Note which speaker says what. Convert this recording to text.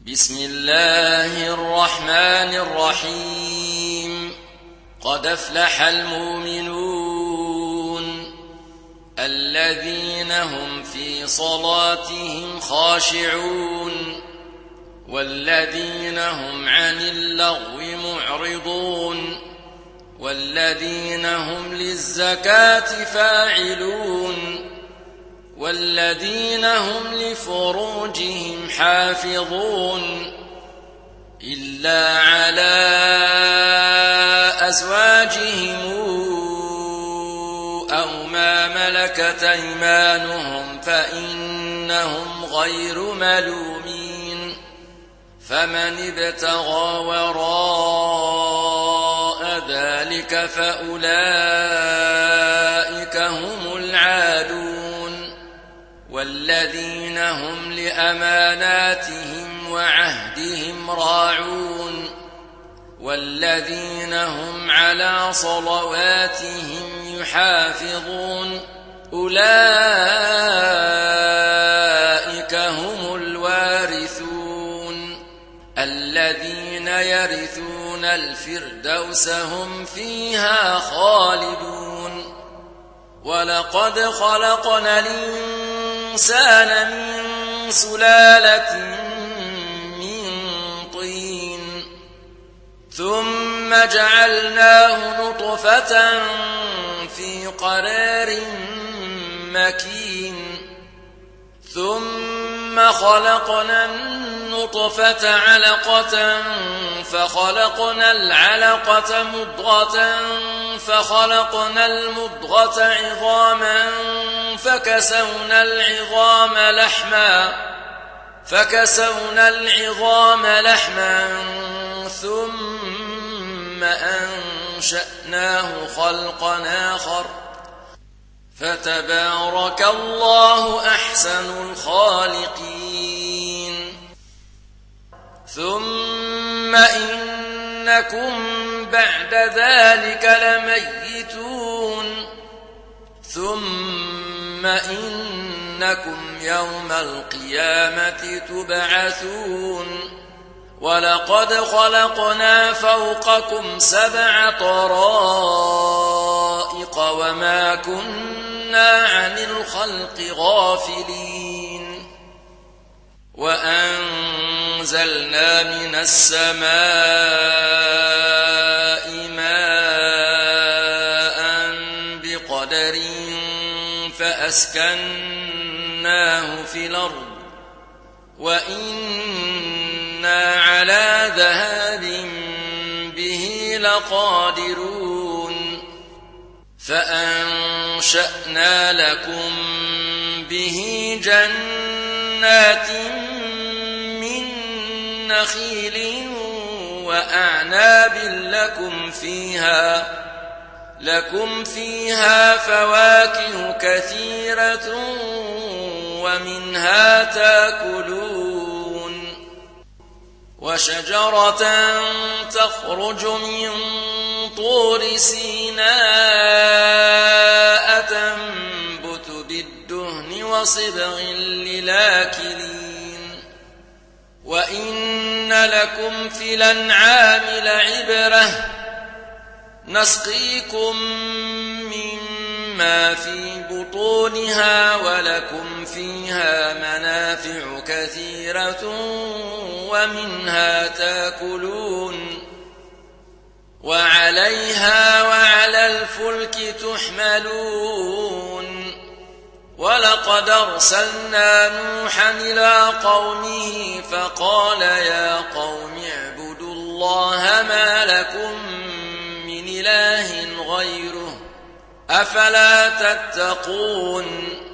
Speaker 1: بسم الله الرحمن الرحيم. قد أفلح المؤمنون الذين هم في صلاتهم خاشعون والذين هم عن اللغو معرضون والذين هم للزكاة فاعلون والذين هم لفروجهم حافظون إلا على أزواجهم أو ما ملكت أيمانهم فإنهم غير ملومين. فمن ابتغى وراء ذلك فأولئك هم العادون والذين هم لأماناتهم وعهدهم راعون والذين هم على صلواتهم يحافظون أولئك هم الوارثون الذين يرثون الفردوس هم فيها خالدون. ولقد خلقنا الإنسان من سلالة من طين ثم جعلناه نطفة في قرار مكين ثم خلقنا النطفة علقة فخلقنا العلقة مضغة فخلقنا المضغة عظاما فكسونا العظام لحما ثم أنشأناه خلقا آخر فتبارك الله أحسن الخالقين. ثم إنكم بعد ذلك لميتون ثم إنكم يوم القيامة تبعثون. ولقد خلقنا فوقكم 7 طرائق وما كنا عن الخلق غافلين. وأنزلنا من السماء ماء بقدر فأسكناه في الأرض وإنا على ذهاب به لقادرون. فأنشأنا لكم به جنات من نخيل وأعناب لكم فيها فواكه كثيرة ومنها تاكلون. وشجرة تخرج من طور سيناء تنبت بالدهن وصبغ للآكلين. وإن لكم في الأنعام لعبرة نسقيكم مما في بطونها ولكم فيها منافع كثيرة ومنها تاكلون وعليها وعلى الفلك تحملون. ولقد أرسلنا نوحا إلى قومه فقال يا قوم اعبدوا الله ما لكم من إله غيره أفلا تتقون.